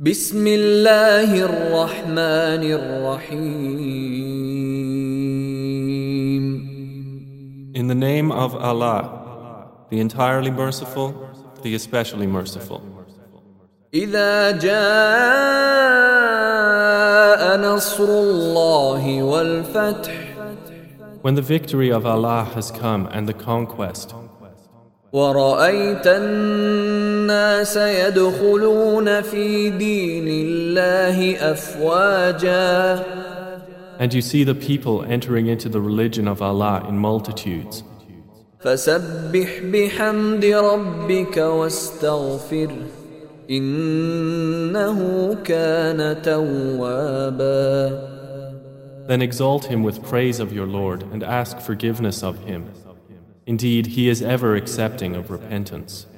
بسم الله الرحمن الرحيم. In the name of Allah, the entirely merciful, the especially merciful. إذا جاء نصر الله والفتح. When the victory of Allah has come and the conquest, ورأيت الناس يدخلون في دين الله أفواجا. and you see the people entering into the religion of Allah in multitudes, فسبح بحمد ربك واستغفره إنه كان توابا. then exalt him with praise of your Lord and ask forgiveness of him. Indeed, he is ever accepting of repentance.